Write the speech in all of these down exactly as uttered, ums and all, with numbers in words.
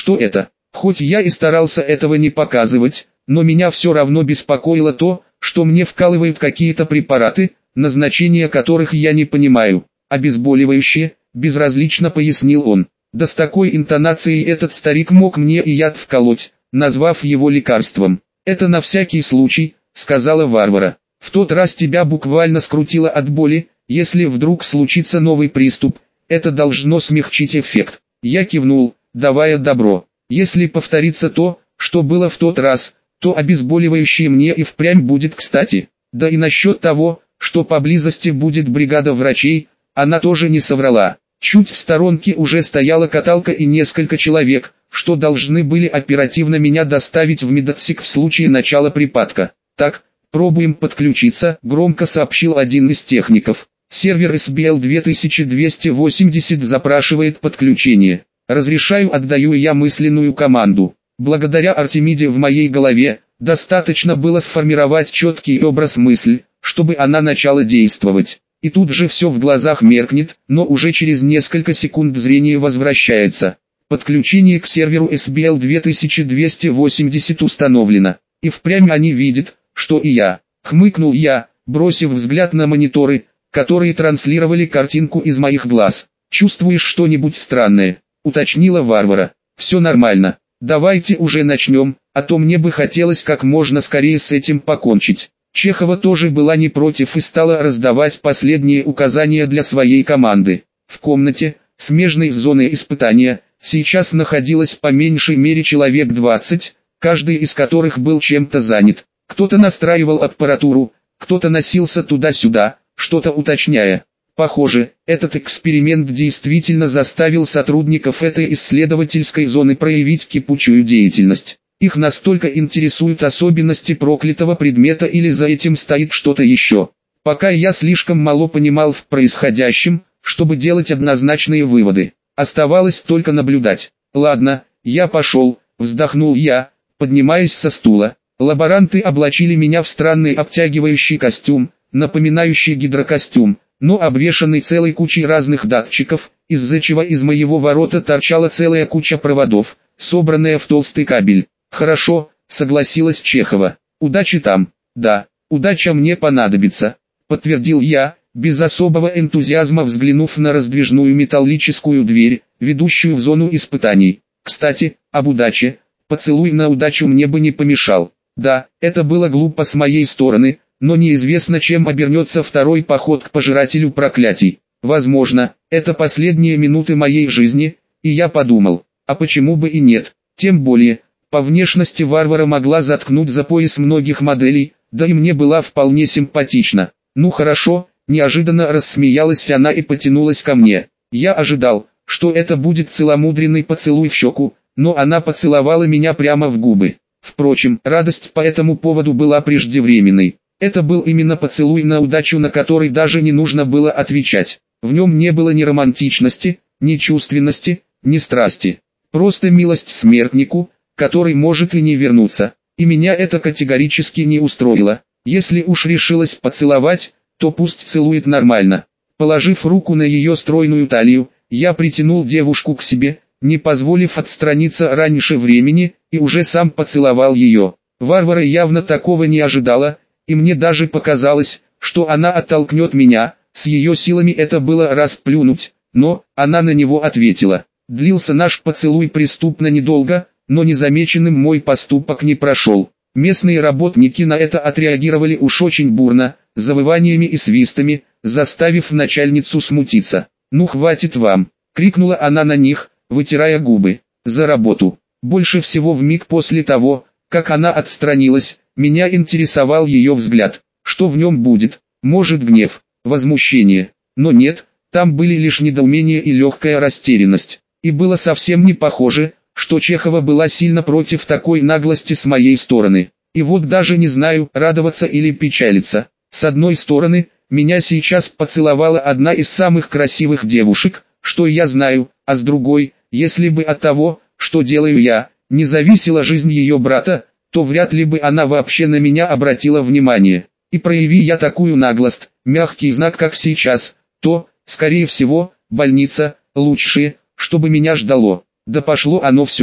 что это. Хоть я и старался этого не показывать, но меня все равно беспокоило то, что мне вкалывают какие-то препараты, назначение которых я не понимаю. Обезболивающие, безразлично пояснил он. Да с такой интонацией этот старик мог мне и яд вколоть, назвав его лекарством. «Это на всякий случай», — сказала Варвара. «В тот раз тебя буквально скрутило от боли, если вдруг случится новый приступ, это должно смягчить эффект». Я кивнул, давая добро. «Если повторится то, что было в тот раз, то обезболивающее мне и впрямь будет кстати. Да и насчет того, что поблизости будет бригада врачей, она тоже не соврала. Чуть в сторонке уже стояла каталка и несколько человек, что должны были оперативно меня доставить в медотсек в случае начала припадка. Так, пробуем подключиться», — громко сообщил один из техников. «Сервер эс би эл две тысячи двести восемьдесят запрашивает подключение. Разрешаю», — отдаю я мысленную команду. Благодаря Артемиде в моей голове, достаточно было сформировать четкий образ мысли, чтобы она начала действовать. И тут же все в глазах меркнет, но уже через несколько секунд зрение возвращается. Подключение к серверу эс би эл две тысячи двести восемьдесят установлено. И впрямь они видят, что и я. Хмыкнул я, бросив взгляд на мониторы, которые транслировали картинку из моих глаз. «Чувствуешь что-нибудь странное?» — уточнила Варвара. «Все нормально. Давайте уже начнем, а то мне бы хотелось как можно скорее с этим покончить». Чехова тоже была не против и стала раздавать последние указания для своей команды. В комнате, смежной с зоной испытания, сейчас находилось по меньшей мере человек двадцать, каждый из которых был чем-то занят. Кто-то настраивал аппаратуру, кто-то носился туда-сюда, что-то уточняя. Похоже, этот эксперимент действительно заставил сотрудников этой исследовательской зоны проявить кипучую деятельность. Их настолько интересуют особенности проклятого предмета или за этим стоит что-то еще. Пока я слишком мало понимал в происходящем, чтобы делать однозначные выводы. Оставалось только наблюдать. «Ладно, я пошел», — вздохнул я, поднимаясь со стула. Лаборанты облачили меня в странный обтягивающий костюм, напоминающий гидрокостюм, но обвешанный целой кучей разных датчиков, из-за чего из моего ворота торчала целая куча проводов, собранная в толстый кабель. «Хорошо», — согласилась Чехова. «Удачи там». «Да, удача мне понадобится», — подтвердил я, без особого энтузиазма взглянув на раздвижную металлическую дверь, ведущую в зону испытаний. «Кстати, об удаче, поцелуй на удачу мне бы не помешал». Да, это было глупо с моей стороны, но неизвестно, чем обернется второй поход к пожирателю проклятий. Возможно, это последние минуты моей жизни, и я подумал, а почему бы и нет, тем более... По внешности Варвара могла заткнуть за пояс многих моделей, да и мне была вполне симпатична. «Ну хорошо», — неожиданно рассмеялась она и потянулась ко мне. Я ожидал, что это будет целомудренный поцелуй в щеку, но она поцеловала меня прямо в губы. Впрочем, радость по этому поводу была преждевременной. Это был именно поцелуй на удачу, на который даже не нужно было отвечать. В нем не было ни романтичности, ни чувственности, ни страсти. Просто милость смертнику, который может и не вернуться, и меня это категорически не устроило. Если уж решилась поцеловать, то пусть целует нормально. Положив руку на ее стройную талию, я притянул девушку к себе, не позволив отстраниться раньше времени, и уже сам поцеловал ее. Варвара явно такого не ожидала, и мне даже показалось, что она оттолкнет меня, с ее силами это было расплюнуть, но она на него ответила. Длился наш поцелуй преступно недолго, но незамеченным мой поступок не прошел. Местные работники на это отреагировали уж очень бурно, завываниями и свистами, заставив начальницу смутиться. «Ну хватит вам!» — крикнула она на них, вытирая губы. «За работу!» Больше всего вмиг после того, как она отстранилась, меня интересовал ее взгляд. Что в нем будет? Может, гнев, возмущение? Но нет, там были лишь недоумение и легкая растерянность. И было совсем не похоже, что Чехова была сильно против такой наглости с моей стороны. И вот даже не знаю, радоваться или печалиться. С одной стороны, меня сейчас поцеловала одна из самых красивых девушек, что я знаю, а с другой, если бы от того, что делаю я, не зависела жизнь ее брата, то вряд ли бы она вообще на меня обратила внимание. И прояви я такую наглость, мягкий знак как сейчас, то, скорее всего, больница, лучшее, чтобы меня ждало. Да пошло оно все.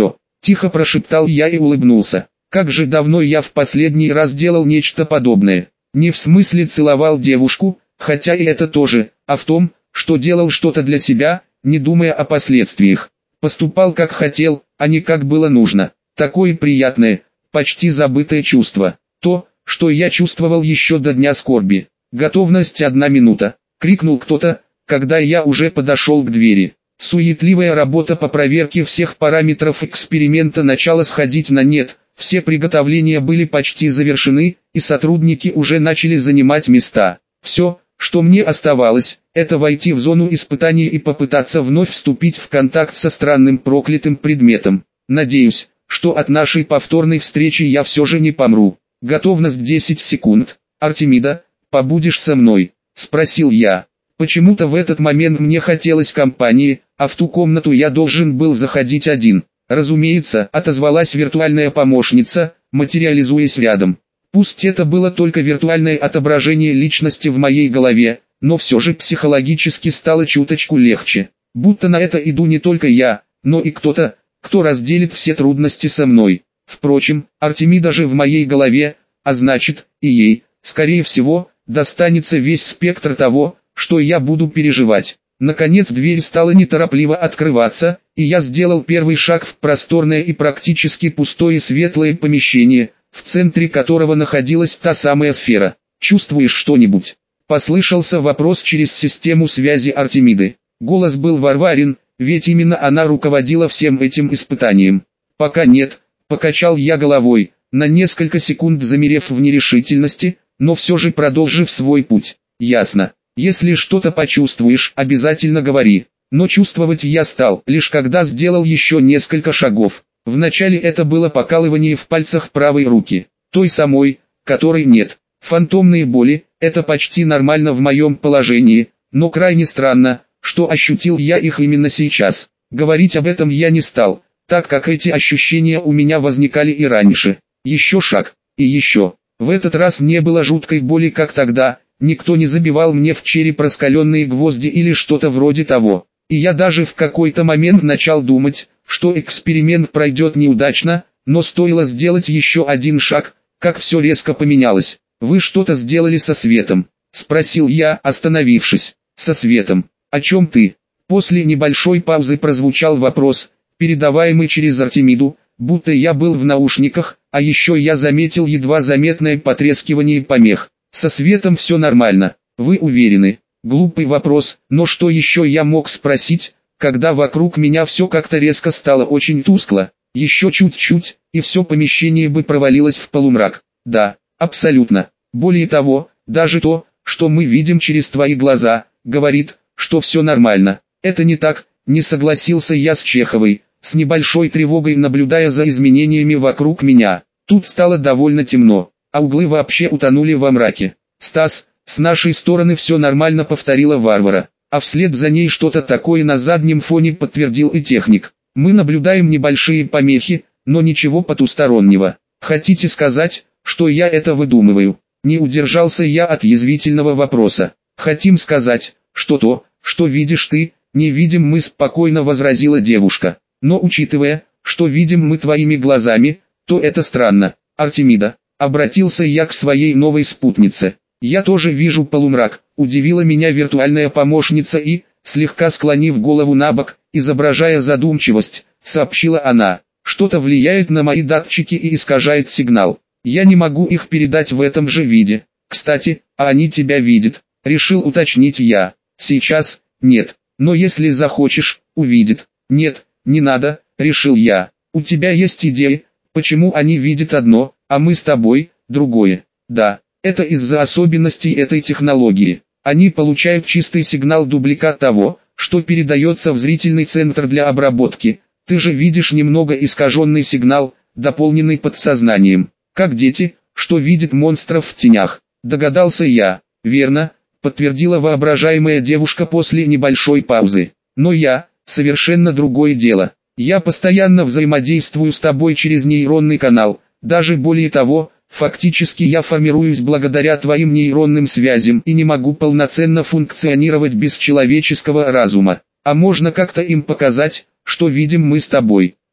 Тихо прошептал я и улыбнулся. Как же давно я в последний раз делал нечто подобное. Не в смысле целовал девушку, хотя и это тоже, а в том, что делал что-то для себя, не думая о последствиях. Поступал как хотел, а не как было нужно. Такое приятное, почти забытое чувство. То, что я чувствовал еще до дня скорби. «Готовность одна минута», — крикнул кто-то, когда я уже подошел к двери. Суетливая работа по проверке всех параметров эксперимента начала сходить на нет, все приготовления были почти завершены, и сотрудники уже начали занимать места. Все, что мне оставалось, это войти в зону испытаний и попытаться вновь вступить в контакт со странным проклятым предметом. Надеюсь, что от нашей повторной встречи я все же не помру. Готовность десять секунд. «Артемида, побудешь со мной?» – спросил я. Почему-то в этот момент мне хотелось компании, а в ту комнату я должен был заходить один. Разумеется, отозвалась виртуальная помощница, материализуясь рядом. Пусть это было только виртуальное отображение личности в моей голове, но все же психологически стало чуточку легче. Будто на это иду не только я, но и кто-то, кто разделит все трудности со мной. Впрочем, Артемида же в моей голове, а значит, и ей, скорее всего, достанется весь спектр того, что я буду переживать. Наконец дверь стала неторопливо открываться, и я сделал первый шаг в просторное и практически пустое светлое помещение, в центре которого находилась та самая сфера. «Чувствуешь что-нибудь?» – послышался вопрос через систему связи Артемиды. Голос был Варварин, ведь именно она руководила всем этим испытанием. «Пока нет», – покачал я головой, на несколько секунд замерев в нерешительности, но все же продолжив свой путь. «Ясно. Если что-то почувствуешь, обязательно говори». Но чувствовать я стал, лишь когда сделал еще несколько шагов. Вначале это было покалывание в пальцах правой руки, той самой, которой нет. Фантомные боли – это почти нормально в моем положении, но крайне странно, что ощутил я их именно сейчас. Говорить об этом я не стал, так как эти ощущения у меня возникали и раньше. Еще шаг, и еще. В этот раз не было жуткой боли, как тогда, никто не забивал мне в череп раскаленные гвозди или что-то вроде того. И я даже в какой-то момент начал думать, что эксперимент пройдет неудачно, но стоило сделать еще один шаг, как все резко поменялось. «Вы что-то сделали со светом?» – спросил я, остановившись. «Со светом? О чем ты?» После небольшой паузы прозвучал вопрос, передаваемый через Артемиду, будто я был в наушниках, а еще я заметил едва заметное потрескивание помех. «Со светом все нормально, вы уверены?» Глупый вопрос, но что еще я мог спросить, когда вокруг меня все как-то резко стало очень тускло. Еще чуть-чуть, и все помещение бы провалилось в полумрак. Да, абсолютно. Более того, даже то, что мы видим через твои глаза, говорит, что все нормально. Это не так, не согласился я с Чеховой, с небольшой тревогой наблюдая за изменениями вокруг меня. Тут стало довольно темно, а углы вообще утонули во мраке. «Стас, с нашей стороны все нормально», — повторила Варвара, а вслед за ней что-то такое на заднем фоне подтвердил и техник. «Мы наблюдаем небольшие помехи, но ничего потустороннего. Хотите сказать, что я это выдумываю?» Не удержался я от язвительного вопроса. «Хотим сказать, что то, что видишь ты, не видим мы», — спокойно возразила девушка. «Но учитывая, что видим мы твоими глазами, то это странно. Артемида», — обратился я к своей новой спутнице. «Я тоже вижу полумрак», — удивила меня виртуальная помощница и, слегка склонив голову набок, изображая задумчивость, сообщила она. «Что-то влияет на мои датчики и искажает сигнал. Я не могу их передать в этом же виде. Кстати, а они тебя видят?» — решил уточнить я. «Сейчас, нет, но если захочешь, увидит». «Нет, не надо», — решил я. «У тебя есть идеи, почему они видят одно, а мы с тобой, другое?» «Да. Это из-за особенностей этой технологии. Они получают чистый сигнал дубликат того, что передается в зрительный центр для обработки. Ты же видишь немного искаженный сигнал, дополненный подсознанием. Как дети, что видят монстров в тенях», — догадался я. «Верно», — подтвердила воображаемая девушка после небольшой паузы. «Но я, совершенно другое дело. Я постоянно взаимодействую с тобой через нейронный канал, даже более того, фактически я формируюсь благодаря твоим нейронным связям и не могу полноценно функционировать без человеческого разума. А можно как-то им показать, что видим мы с тобой?»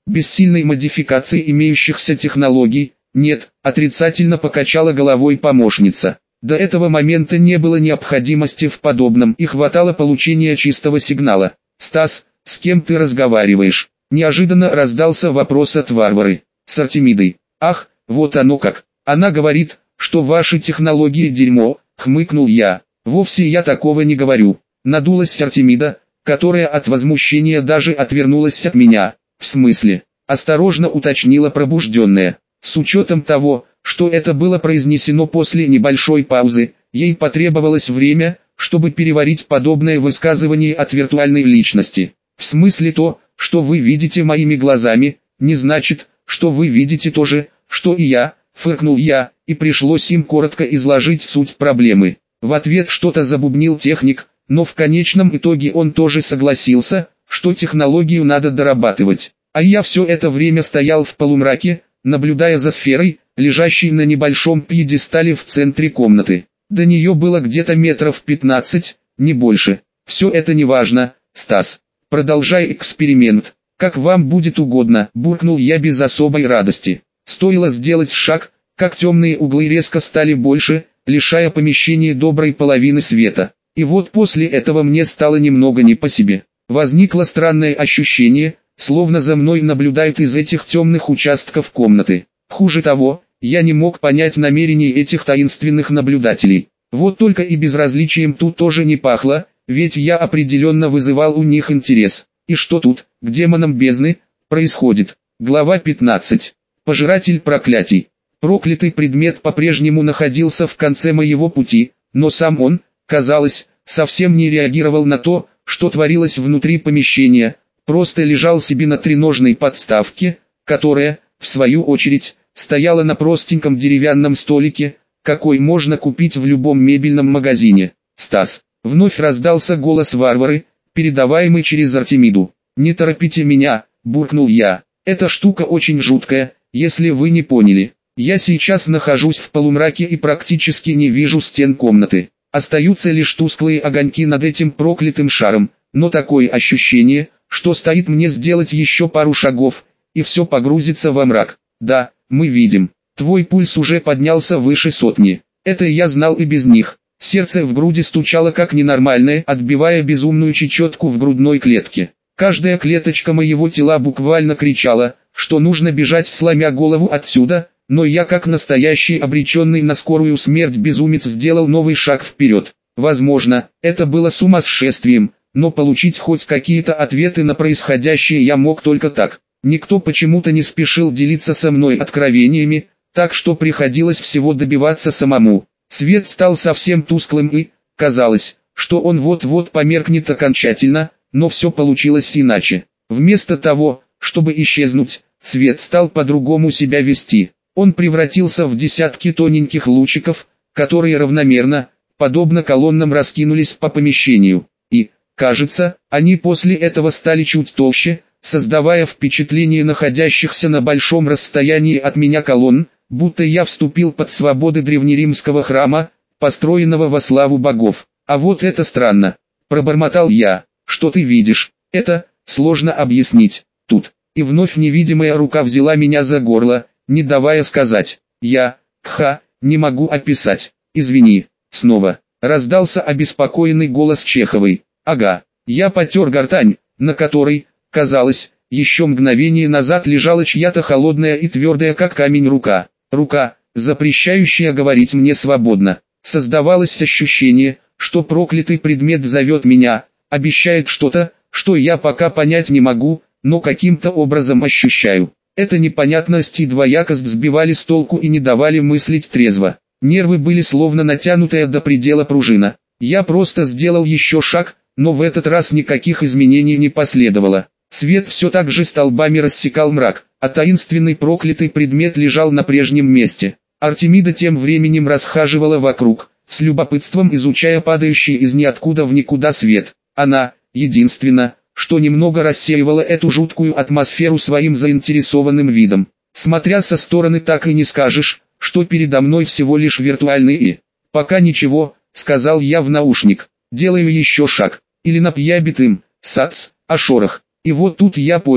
Без сильной модификации имеющихся технологий, нет, отрицательно покачала головой помощница. До этого момента не было необходимости в подобном и хватало получения чистого сигнала. «Стас, с кем ты разговариваешь?» Неожиданно раздался вопрос от Варвары. «С Артемидой». «Ах, вот оно как. Она говорит, что ваши технологии дерьмо», хмыкнул я. «Вовсе я такого не говорю». Надулась Артемида, которая от возмущения даже отвернулась от меня. «В смысле?» Осторожно уточнила пробужденная. С учетом того, что это было произнесено после небольшой паузы, ей потребовалось время, чтобы переварить подобное высказывание от виртуальной личности. «В смысле то, что вы видите моими глазами, не значит, что вы видите то же, что и я», фыркнул я, и пришлось им коротко изложить суть проблемы. В ответ что-то забубнил техник, но в конечном итоге он тоже согласился, что технологию надо дорабатывать. А я все это время стоял в полумраке, наблюдая за сферой, лежащей на небольшом пьедестале в центре комнаты. До нее было где-то метров пятнадцать, не больше. «Все это не важно, Стас. Продолжай эксперимент, как вам будет угодно», буркнул я без особой радости. Стоило сделать шаг, как темные углы резко стали больше, лишая помещения доброй половины света. И вот после этого мне стало немного не по себе. Возникло странное ощущение, словно за мной наблюдают из этих темных участков комнаты. Хуже того, я не мог понять намерений этих таинственных наблюдателей. Вот только и безразличием тут тоже не пахло, ведь я определенно вызывал у них интерес. И что тут, к демонам бездны, происходит? Глава пятнадцать. Пожиратель проклятий. Проклятый предмет по-прежнему находился в конце моего пути, но сам он, казалось, совсем не реагировал на то, что творилось внутри помещения, просто лежал себе на треножной подставке, которая, в свою очередь, стояла на простеньком деревянном столике, какой можно купить в любом мебельном магазине. «Стас!» — вновь раздался голос Варвары, передаваемый через Артемиду. «Не торопите меня!» — буркнул я. «Эта штука очень жуткая, если вы не поняли. Я сейчас нахожусь в полумраке и практически не вижу стен комнаты. Остаются лишь тусклые огоньки над этим проклятым шаром, но такое ощущение, что стоит мне сделать еще пару шагов, и все погрузится во мрак. Да, мы видим. Твой пульс уже поднялся выше сотни. Это я знал и без них». Сердце в груди стучало как ненормальное, отбивая безумную чечетку в грудной клетке. Каждая клеточка моего тела буквально кричала, что нужно бежать сломя голову отсюда, но я как настоящий обреченный на скорую смерть безумец сделал новый шаг вперед. Возможно, это было сумасшествием, но получить хоть какие-то ответы на происходящее я мог только так. Никто почему-то не спешил делиться со мной откровениями, так что приходилось всего добиваться самому. Свет стал совсем тусклым и, казалось, что он вот-вот померкнет окончательно, но все получилось иначе. Вместо того, чтобы исчезнуть, свет стал по-другому себя вести. Он превратился в десятки тоненьких лучиков, которые равномерно, подобно колоннам, раскинулись по помещению. И, кажется, они после этого стали чуть толще, создавая впечатление находящихся на большом расстоянии от меня колонн, будто я вступил под своды древнеримского храма, построенного во славу богов. «А вот это странно», — пробормотал я. «Что ты видишь? Это сложно объяснить. Тут». И вновь невидимая рука взяла меня за горло, не давая сказать. Я, кха, не могу описать. «Извини». Снова раздался обеспокоенный голос Чеховой. «Ага». Я потер гортань, на которой, казалось, еще мгновение назад лежала чья-то холодная и твердая как камень рука. Рука, запрещающая говорить мне свободно. Создавалось ощущение, что проклятый предмет зовет меня, обещает что-то, что я пока понять не могу, но каким-то образом ощущаю. Эта непонятность и двоякость сбивали с толку и не давали мыслить трезво. Нервы были словно натянутая до предела пружина. Я просто сделал еще шаг, но в этот раз никаких изменений не последовало. Свет все так же столбами рассекал мрак, а таинственный проклятый предмет лежал на прежнем месте. Артемида тем временем расхаживала вокруг, с любопытством изучая падающий из ниоткуда в никуда свет. Она, единственно, что немного рассеивала эту жуткую атмосферу своим заинтересованным видом. Смотря со стороны, так и не скажешь, что передо мной всего лишь виртуальный и. «Пока ничего», — сказал я в наушник. «Делаю еще шаг. Или напьябит им, сац, а шорох». И вот тут я понял,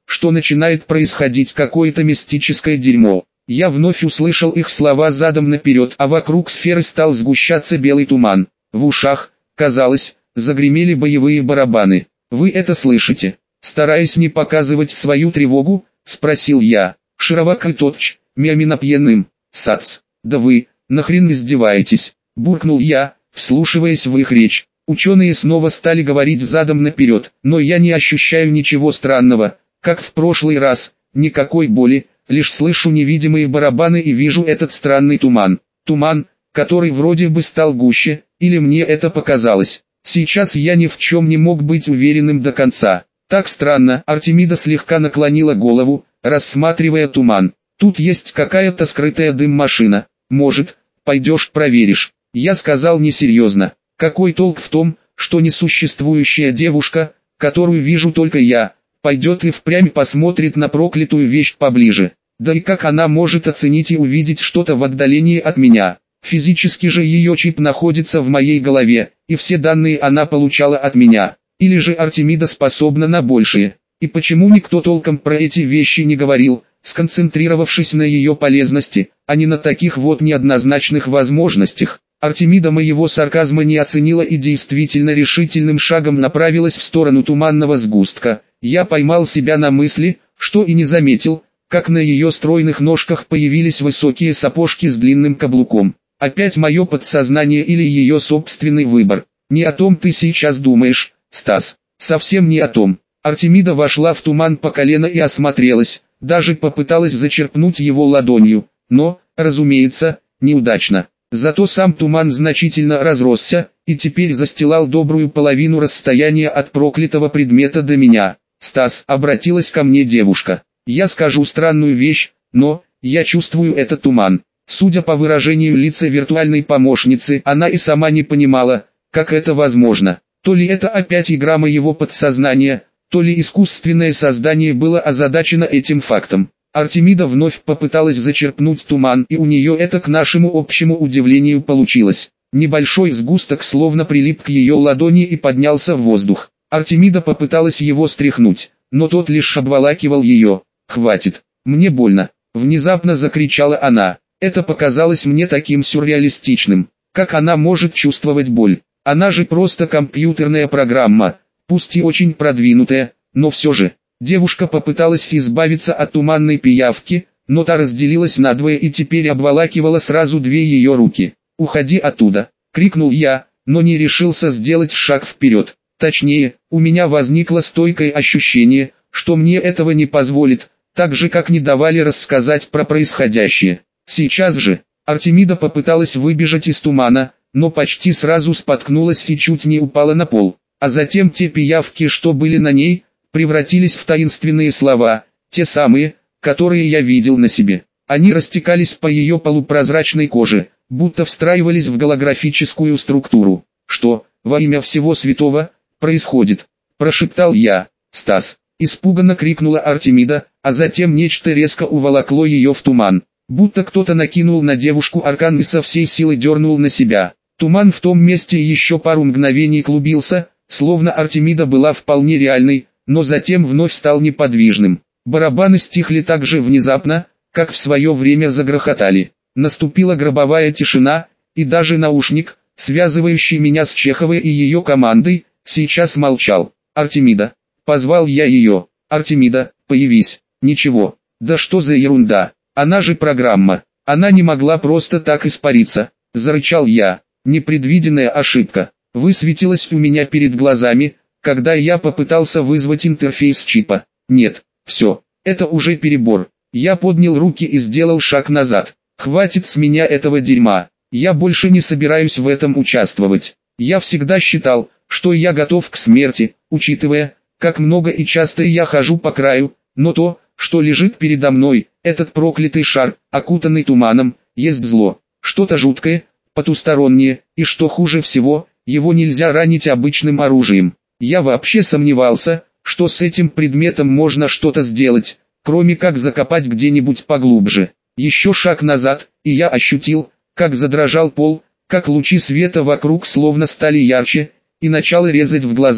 что начинает происходить какое-то мистическое дерьмо. Я вновь услышал их слова задом наперед, а вокруг сферы стал сгущаться белый туман. В ушах, казалось, загремели боевые барабаны. «Вы это слышите?» Стараясь не показывать свою тревогу, спросил я. Шировак и тотч, мямина пьяным. «Сац, да вы, нахрен издеваетесь?» Буркнул я, вслушиваясь в их речь. Ученые снова стали говорить задом наперед, но я не ощущаю ничего странного, как в прошлый раз, никакой боли, лишь слышу невидимые барабаны и вижу этот странный туман. Туман, который вроде бы стал гуще, или мне это показалось. Сейчас я ни в чем не мог быть уверенным до конца. Так странно, Артемида слегка наклонила голову, рассматривая туман. Тут есть какая-то скрытая дым-машина. Может, пойдешь проверишь? Я сказал несерьезно. Какой толк в том, что несуществующая девушка, которую вижу только я, пойдет и впрямь посмотрит на проклятую вещь поближе? Да и как она может оценить и увидеть что-то в отдалении от меня? Физически же ее чип находится в моей голове, и все данные она получала от меня. Или же Артемида способна на большее? И почему никто толком про эти вещи не говорил, сконцентрировавшись на ее полезности, а не на таких вот неоднозначных возможностях? Артемида моего сарказма не оценила и действительно решительным шагом направилась в сторону туманного сгустка. Я поймал себя на мысли, что и не заметил, как на ее стройных ножках появились высокие сапожки с длинным каблуком. Опять мое подсознание или ее собственный выбор? Не о том ты сейчас думаешь, Стас. Совсем не о том. Артемида вошла в туман по колено и осмотрелась, даже попыталась зачерпнуть его ладонью, но, разумеется, неудачно. Зато сам туман значительно разросся, и теперь застилал добрую половину расстояния от проклятого предмета до меня. «Стас», — обратилась ко мне девушка, — «я скажу странную вещь, но, я чувствую этот туман». Судя по выражению лица виртуальной помощницы, она и сама не понимала, как это возможно. То ли это опять игра моего подсознания, то ли искусственное создание было озадачено этим фактом. Артемида вновь попыталась зачерпнуть туман, и у нее это к нашему общему удивлению получилось. Небольшой сгусток словно прилип к ее ладони и поднялся в воздух. Артемида попыталась его стряхнуть, но тот лишь обволакивал ее. «Хватит, мне больно!» — внезапно закричала она. Это показалось мне таким сюрреалистичным. Как она может чувствовать боль? Она же просто компьютерная программа, пусть и очень продвинутая, но все же. Девушка попыталась избавиться от туманной пиявки, но та разделилась надвое и теперь обволакивала сразу две ее руки. «Уходи оттуда!» — крикнул я, но не решился сделать шаг вперед. Точнее, у меня возникло стойкое ощущение, что мне этого не позволит, так же как не давали рассказать про происходящее. Сейчас же, Артемида попыталась выбежать из тумана, но почти сразу споткнулась и чуть не упала на пол. А затем те пиявки, что были на ней, превратились в таинственные слова, те самые, которые я видел на себе. Они растекались по ее полупрозрачной коже, будто встраивались в голографическую структуру. «Что, во имя всего святого, происходит?» – прошептал я. «Стас!» – испуганно крикнула Артемида, а затем нечто резко уволокло ее в туман. Будто кто-то накинул на девушку аркан и со всей силы дернул на себя. Туман в том месте еще пару мгновений клубился, словно Артемида была вполне реальной, но затем вновь стал неподвижным. Барабаны стихли так же внезапно, как в свое время загрохотали. Наступила гробовая тишина, и даже наушник, связывающий меня с Чеховой и ее командой, сейчас молчал. «Артемида!» — позвал я ее. «Артемида, появись!» «Ничего, да что за ерунда! Она же программа! Она не могла просто так испариться!» — зарычал я. Непредвиденная ошибка высветилась у меня перед глазами, когда я попытался вызвать интерфейс чипа. Нет, все, это уже перебор. Я поднял руки и сделал шаг назад. Хватит с меня этого дерьма. Я больше не собираюсь в этом участвовать. Я всегда считал, что я готов к смерти, учитывая, как много и часто я хожу по краю, но то, что лежит передо мной, этот проклятый шар, окутанный туманом, есть зло, что-то жуткое, потустороннее, и что хуже всего, его нельзя ранить обычным оружием. Я вообще сомневался, что с этим предметом можно что-то сделать, кроме как закопать где-нибудь поглубже. Еще шаг назад, и я ощутил, как задрожал пол, как лучи света вокруг словно стали ярче, и начало резать в глазах.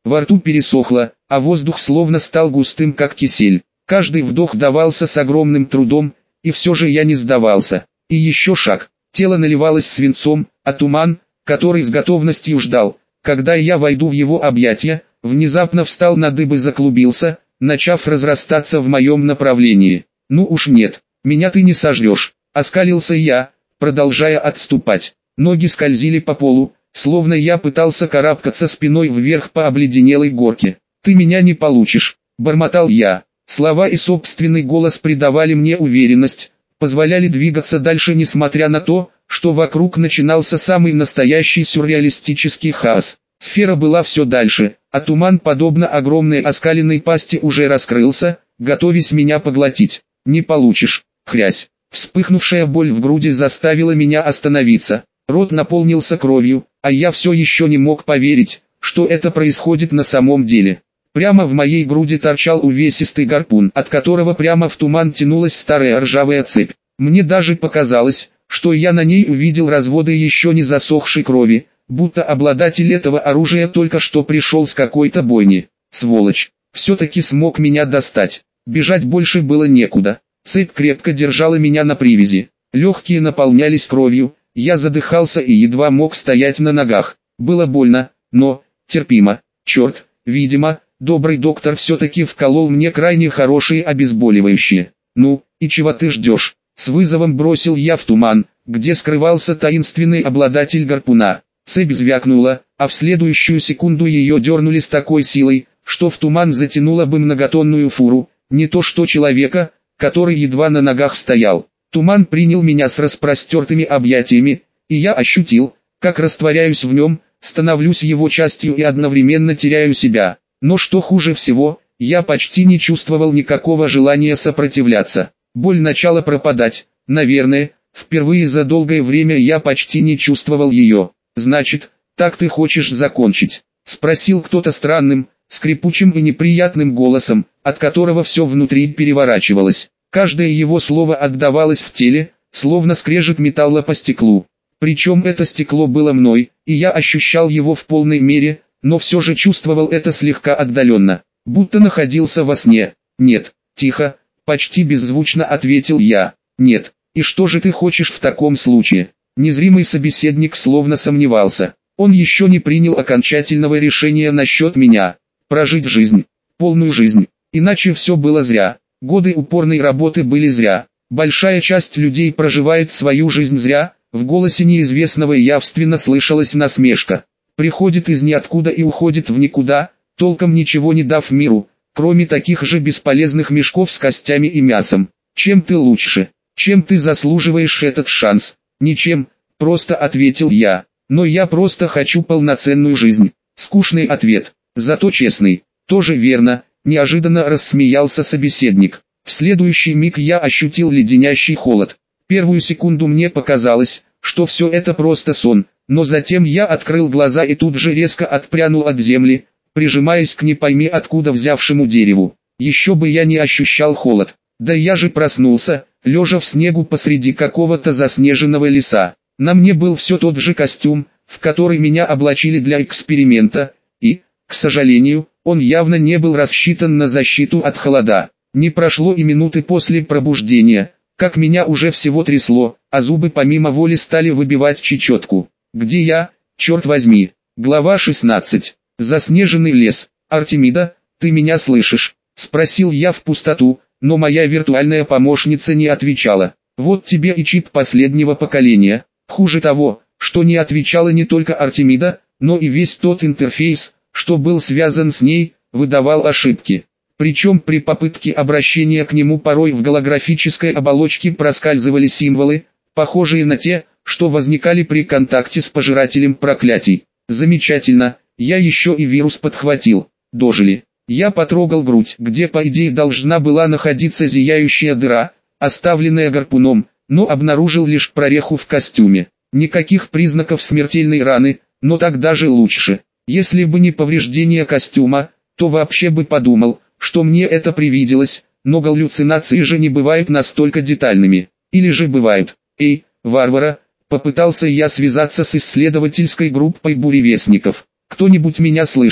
Во рту пересохло, а воздух словно стал густым как кисель. Каждый вдох давался с огромным трудом, и все же я не сдавался. И еще шаг. Тело наливалось свинцом, а туман, который с готовностью ждал, когда я войду в его объятия, внезапно встал на дыбы и заклубился, начав разрастаться в моем направлении. «Ну уж нет, меня ты не сожрешь», — оскалился я, продолжая отступать. Ноги скользили по полу, словно я пытался карабкаться спиной вверх по обледенелой горке. «Ты меня не получишь», — бормотал я. Слова и собственный голос придавали мне уверенность, позволяли двигаться дальше, несмотря на то, что вокруг начинался самый настоящий сюрреалистический хаос. Сфера была все дальше, а туман, подобно огромной оскаленной пасти, уже раскрылся, готовясь меня поглотить. «Не получишь, хрясь». Вспыхнувшая боль в груди заставила меня остановиться. Рот наполнился кровью, а я все еще не мог поверить, что это происходит на самом деле. Прямо в моей груди торчал увесистый гарпун, от которого прямо в туман тянулась старая ржавая цепь. Мне даже показалось, что я на ней увидел разводы еще не засохшей крови, будто обладатель этого оружия только что пришел с какой-то бойни. Сволочь, все-таки смог меня достать. Бежать больше было некуда. Цепь крепко держала меня на привязи. Легкие наполнялись кровью, я задыхался и едва мог стоять на ногах. Было больно, но терпимо. Черт, видимо, добрый доктор все-таки вколол мне крайне хорошие обезболивающие. «Ну, и чего ты ждешь?» С вызовом бросил я в туман, где скрывался таинственный обладатель гарпуна. Цепь звякнула, а в следующую секунду ее дернули с такой силой, что в туман затянуло бы многотонную фуру, не то что человека, который едва на ногах стоял. Туман принял меня с распростертыми объятиями, и я ощутил, как растворяюсь в нем, становлюсь его частью и одновременно теряю себя. Но что хуже всего, я почти не чувствовал никакого желания сопротивляться. Боль начала пропадать, наверное, впервые за долгое время я почти не чувствовал ее. «Значит, так ты хочешь закончить?» — спросил кто-то странным, скрипучим и неприятным голосом, от которого все внутри переворачивалось. Каждое его слово отдавалось в теле, словно скрежет металла по стеклу. Причем это стекло было мной, и я ощущал его в полной мере, но все же чувствовал это слегка отдаленно, будто находился во сне. «Нет, тихо», — почти беззвучно ответил я. «Нет, и что же ты хочешь в таком случае?» Незримый собеседник словно сомневался. Он еще не принял окончательного решения насчет меня. Прожить жизнь, полную жизнь, иначе все было зря. Годы упорной работы были зря. Большая часть людей проживает свою жизнь зря. В голосе неизвестного явственно слышалась насмешка. Приходит из ниоткуда и уходит в никуда, толком ничего не дав миру, кроме таких же бесполезных мешков с костями и мясом. Чем ты лучше? Чем ты заслуживаешь этот шанс? Ничем, просто ответил я. Но я просто хочу полноценную жизнь. Скучный ответ, зато честный. Тоже верно, неожиданно рассмеялся собеседник. В следующий миг я ощутил леденящий холод. Первую секунду мне показалось, что все это просто сон, но затем я открыл глаза и тут же резко отпрянул от земли, прижимаясь к не пойми откуда взявшему дереву. Еще бы я не ощущал холод. Да я же проснулся, лежа в снегу посреди какого-то заснеженного леса. На мне был все тот же костюм, в который меня облачили для эксперимента, и, к сожалению, он явно не был рассчитан на защиту от холода. Не прошло и минуты после пробуждения, как меня уже всего трясло, а зубы помимо воли стали выбивать чечетку. Где я, черт возьми? Глава шестнадцать. Заснеженный лес. «Артемида, ты меня слышишь?» — спросил я в пустоту, но моя виртуальная помощница не отвечала. Вот тебе и чип последнего поколения. Хуже того, что не отвечала не только Артемида, но и весь тот интерфейс, что был связан с ней, выдавал ошибки. Причем при попытке обращения к нему порой в голографической оболочке проскальзывали символы, похожие на те, что возникали при контакте с пожирателем проклятий. Замечательно, я еще и вирус подхватил. Дожили. Я потрогал грудь, где по идее должна была находиться зияющая дыра, оставленная гарпуном, но обнаружил лишь прореху в костюме. Никаких признаков смертельной раны, но так даже лучше. Если бы не повреждение костюма, то вообще бы подумал, что мне это привиделось, но галлюцинации же не бывают настолько детальными. Или же бывают. Эй, Варвара, попытался я связаться с исследовательской группой буревестников. Кто-нибудь меня слышит?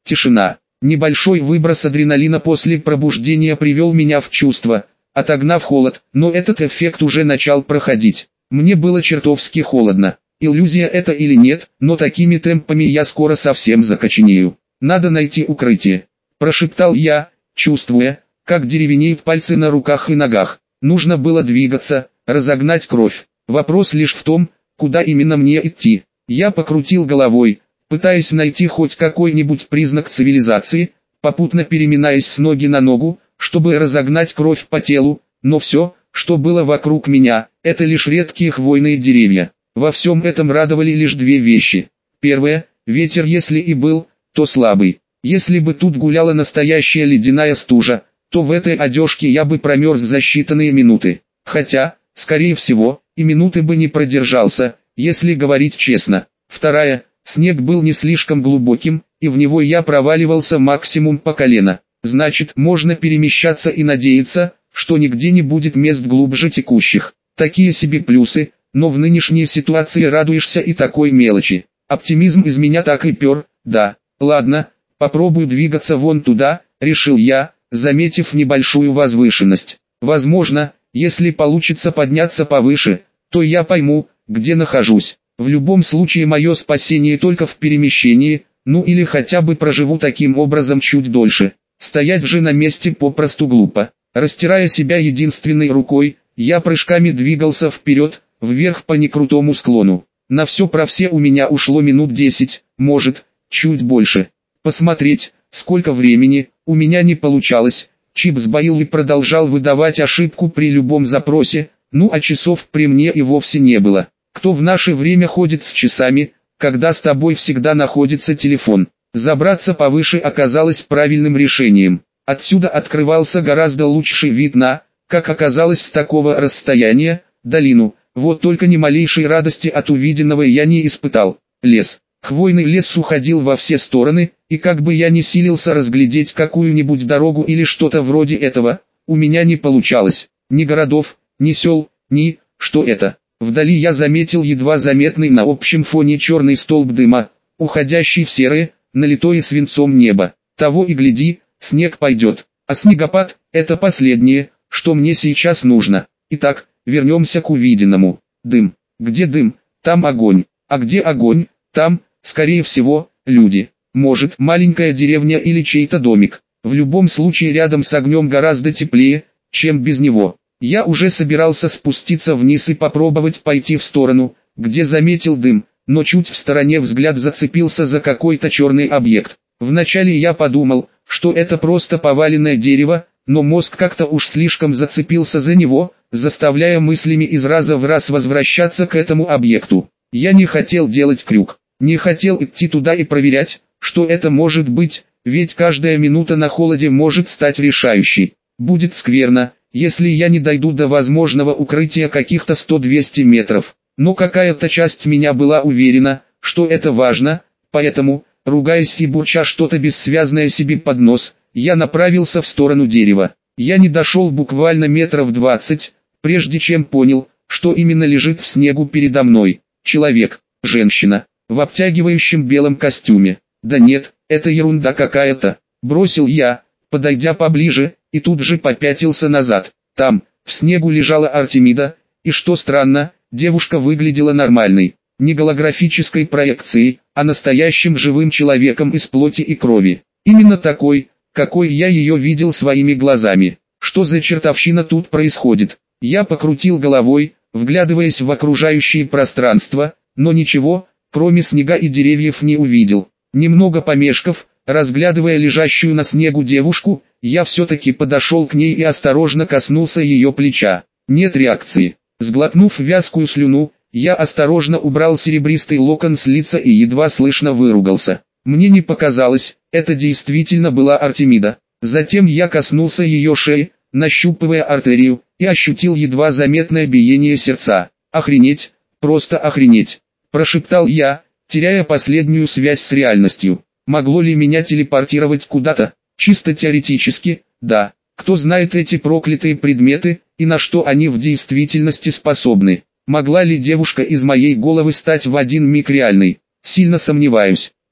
Тишина. Небольшой выброс адреналина после пробуждения привел меня в чувство, отогнав холод, но этот эффект уже начал проходить. Мне было чертовски холодно. Иллюзия это или нет, но такими темпами я скоро совсем закоченею. Надо найти укрытие, прошептал я, чувствуя, как деревенеют пальцы на руках и ногах. Нужно было двигаться, разогнать кровь. Вопрос лишь в том, куда именно мне идти. Я покрутил головой, пытаясь найти хоть какой-нибудь признак цивилизации, попутно переминаясь с ноги на ногу, чтобы разогнать кровь по телу, но все, что было вокруг меня, это лишь редкие хвойные деревья. Во всем этом радовали лишь две вещи. Первое, ветер если и был, то слабый. Если бы тут гуляла настоящая ледяная стужа, то в этой одежке я бы промерз за считанные минуты. Хотя, скорее всего, и минуты бы не продержался, если говорить честно. Вторая, снег был не слишком глубоким, и в него я проваливался максимум по колено. Значит, можно перемещаться и надеяться, что нигде не будет мест глубже текущих. Такие себе плюсы, но в нынешней ситуации радуешься и такой мелочи. Оптимизм из меня так и пер, да. Ладно, попробую двигаться вон туда, решил я, заметив небольшую возвышенность. Возможно, если получится подняться повыше, то я пойму, где нахожусь. В любом случае мое спасение только в перемещении, ну или хотя бы проживу таким образом чуть дольше. Стоять же на месте попросту глупо. Растирая себя единственной рукой, я прыжками двигался вперед, вверх по некрутому склону. На все про все у меня ушло минут десять, может, чуть больше. Посмотреть, сколько времени, у меня не получалось. Чип сбоил и продолжал выдавать ошибку при любом запросе, ну а часов при мне и вовсе не было. Кто в наше время ходит с часами, когда с тобой всегда находится телефон? Забраться повыше оказалось правильным решением. Отсюда открывался гораздо лучший вид на, как оказалось с такого расстояния, долину. Вот только ни малейшей радости от увиденного я не испытал. Лес. Хвойный лес уходил во все стороны, и как бы я ни силился разглядеть какую-нибудь дорогу или что-то вроде этого, у меня не получалось. Ни городов, ни сел, ни, что это. Вдали я заметил едва заметный на общем фоне черный столб дыма, уходящий в серое, налитое свинцом небо. Того и гляди, снег пойдет. А снегопад – это последнее, что мне сейчас нужно. Итак, вернемся к увиденному. Дым. Где дым, там огонь. А где огонь, там, скорее всего, люди. Может, маленькая деревня или чей-то домик. В любом случае рядом с огнем гораздо теплее, чем без него. Я уже собирался спуститься вниз и попробовать пойти в сторону, где заметил дым, но чуть в стороне взгляд зацепился за какой-то черный объект. Вначале я подумал, что это просто поваленное дерево, но мозг как-то уж слишком зацепился за него, заставляя мыслями из раза в раз возвращаться к этому объекту. Я не хотел делать крюк, не хотел идти туда и проверять, что это может быть, ведь каждая минута на холоде может стать решающей. Будет скверно, если я не дойду до возможного укрытия каких-то сто-двести метров. Но какая-то часть меня была уверена, что это важно, поэтому, ругаясь и бурча что-то бессвязное себе под нос, я направился в сторону дерева. Я не дошел буквально метров двадцать, прежде чем понял, что именно лежит в снегу передо мной. Человек, женщина, в обтягивающем белом костюме. Да нет, это ерунда какая-то, бросил я, подойдя поближе, и тут же попятился назад. Там, в снегу лежала Артемида, и что странно, девушка выглядела нормальной, не голографической проекцией, а настоящим живым человеком из плоти и крови. Именно такой, какой я ее видел своими глазами. Что за чертовщина тут происходит? Я покрутил головой, вглядываясь в окружающее пространство, но ничего, кроме снега и деревьев не увидел. Немного помешков, разглядывая лежащую на снегу девушку, я все-таки подошел к ней и осторожно коснулся ее плеча. Нет реакции. Сглотнув вязкую слюну, я осторожно убрал серебристый локон с лица и едва слышно выругался. Мне не показалось, это действительно была Артемида. Затем я коснулся ее шеи, нащупывая артерию, и ощутил едва заметное биение сердца. «Охренеть, просто охренеть!» – прошептал я, теряя последнюю связь с реальностью. Могло ли меня телепортировать куда-то? Чисто теоретически, да. Кто знает эти проклятые предметы, и на что они в действительности способны? Могла ли девушка из моей головы стать в один миг реальной? Сильно сомневаюсь.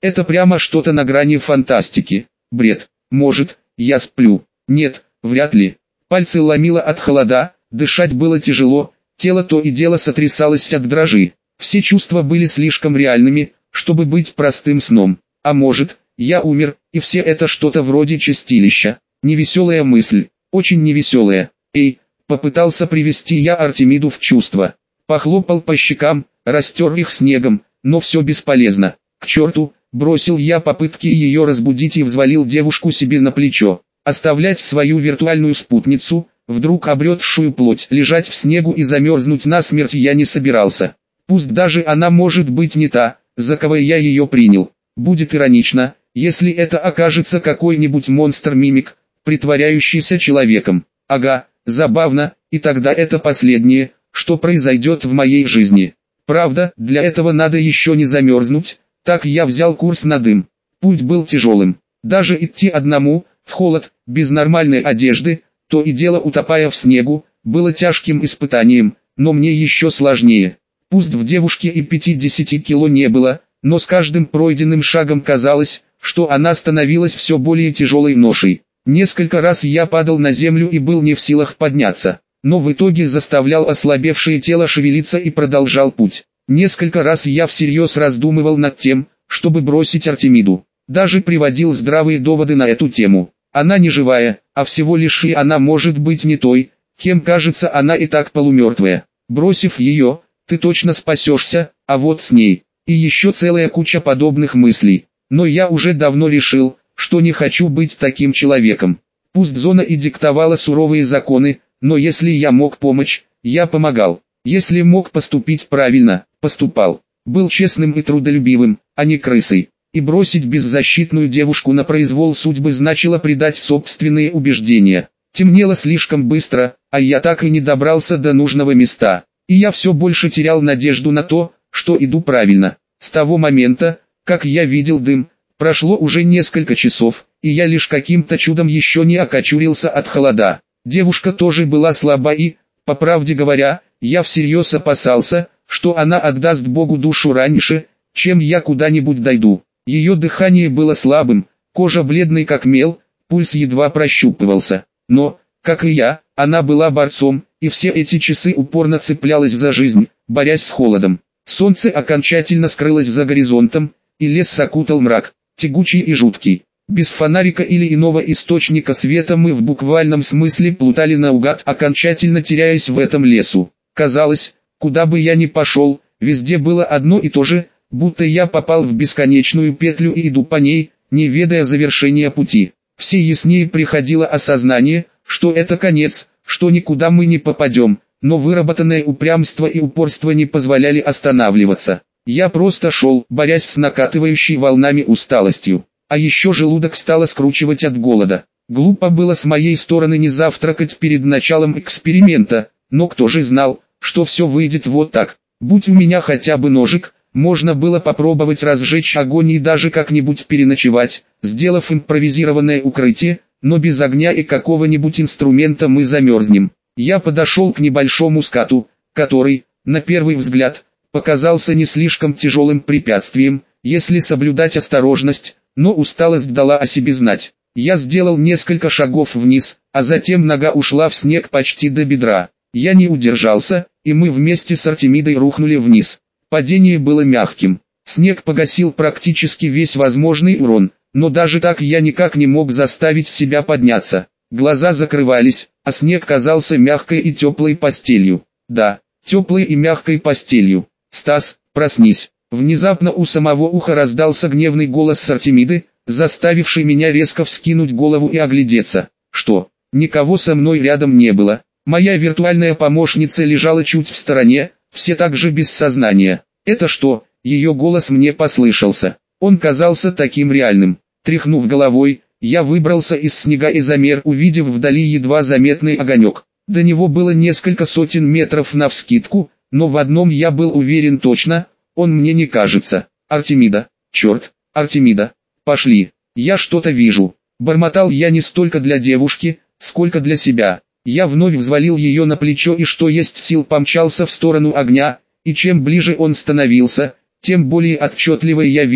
Это прямо что-то на грани фантастики. Бред. Может, я сплю? Нет, вряд ли. Пальцы ломило от холода, дышать было тяжело, тело то и дело сотрясалось от дрожи. Все чувства были слишком реальными, чтобы быть простым сном. А может, я умер, и все это что-то вроде чистилища. Невеселая мысль, очень невеселая. Эй, попытался привести я Артемиду в чувство. Похлопал по щекам, растер их снегом, но все бесполезно. К черту, бросил я попытки ее разбудить и взвалил девушку себе на плечо. Оставлять свою виртуальную спутницу, вдруг обретшую плоть, лежать в снегу и замерзнуть насмерть я не собирался. Пусть даже она может быть не та, за кого я ее принял. Будет иронично, если это окажется какой-нибудь монстр-мимик, притворяющийся человеком. Ага, забавно, и тогда это последнее, что произойдет в моей жизни. Правда, для этого надо еще не замерзнуть, так я взял курс на дым. Путь был тяжелым. Даже идти одному, в холод, без нормальной одежды, то и дело утопая в снегу, было тяжким испытанием, но мне еще сложнее. Пусть в девушке и пятидесяти кило не было, но с каждым пройденным шагом казалось, что она становилась все более тяжелой ношей. Несколько раз я падал на землю и был не в силах подняться, но в итоге заставлял ослабевшее тело шевелиться и продолжал путь. Несколько раз я всерьез раздумывал над тем, чтобы бросить Артемиду. Даже приводил здравые доводы на эту тему. Она не живая, а всего лишь и она может быть не той, кем кажется она и так полумертвая. Бросив ее, ты точно спасешься, а вот с ней. И еще целая куча подобных мыслей. Но я уже давно решил, что не хочу быть таким человеком. Пусть зона и диктовала суровые законы, но если я мог помочь, я помогал. Если мог поступить правильно, поступал. Был честным и трудолюбивым, а не крысой. И бросить беззащитную девушку на произвол судьбы значило предать собственные убеждения. Темнело слишком быстро, а я так и не добрался до нужного места. И я все больше терял надежду на то, что иду правильно. С того момента, как я видел дым, прошло уже несколько часов, и я лишь каким-то чудом еще не окочурился от холода. Девушка тоже была слаба и, по правде говоря, я всерьез опасался, что она отдаст Богу душу раньше, чем я куда-нибудь дойду. Ее дыхание было слабым, кожа бледной как мел, пульс едва прощупывался. Но, как и я, она была борцом, и все эти часы упорно цеплялась за жизнь, борясь с холодом. Солнце окончательно скрылось за горизонтом, и лес окутал мрак, тягучий и жуткий. Без фонарика или иного источника света мы в буквальном смысле плутали наугад, окончательно теряясь в этом лесу. Казалось, куда бы я ни пошел, везде было одно и то же, будто я попал в бесконечную петлю и иду по ней, не ведая завершения пути. Все яснее приходило осознание, что это конец, что никуда мы не попадем, но выработанное упрямство и упорство не позволяли останавливаться. Я просто шел, борясь с накатывающей волнами усталостью. А еще желудок стало скручивать от голода. Глупо было с моей стороны не завтракать перед началом эксперимента, но кто же знал, что все выйдет вот так. Будь у меня хотя бы ножик, можно было попробовать разжечь огонь и даже как-нибудь переночевать, сделав импровизированное укрытие, но без огня и какого-нибудь инструмента мы замерзнем. Я подошел к небольшому скату, который, на первый взгляд, показался не слишком тяжелым препятствием, если соблюдать осторожность, но усталость дала о себе знать. Я сделал несколько шагов вниз, а затем нога ушла в снег почти до бедра. Я не удержался, и мы вместе с Артемидой рухнули вниз. Падение было мягким. Снег погасил практически весь возможный урон, но даже так я никак не мог заставить себя подняться. Глаза закрывались, а снег казался мягкой и теплой постелью. Да, теплой и мягкой постелью. «Стас, проснись!» Внезапно у самого уха раздался гневный голос Артемиды, заставивший меня резко вскинуть голову и оглядеться. Что? Никого со мной рядом не было. Моя виртуальная помощница лежала чуть в стороне, все так же без сознания. Это что? Ее голос мне послышался. Он казался таким реальным. Тряхнув головой, я выбрался из снега и замер, увидев вдали едва заметный огонек. До него было несколько сотен метров навскидку, но в одном я был уверен точно, он мне не кажется. Артемида, черт, Артемида, пошли, я что-то вижу. Бормотал я не столько для девушки, сколько для себя. Я вновь взвалил ее на плечо и что есть сил помчался в сторону огня, и чем ближе он становился, тем более отчетливо я видел,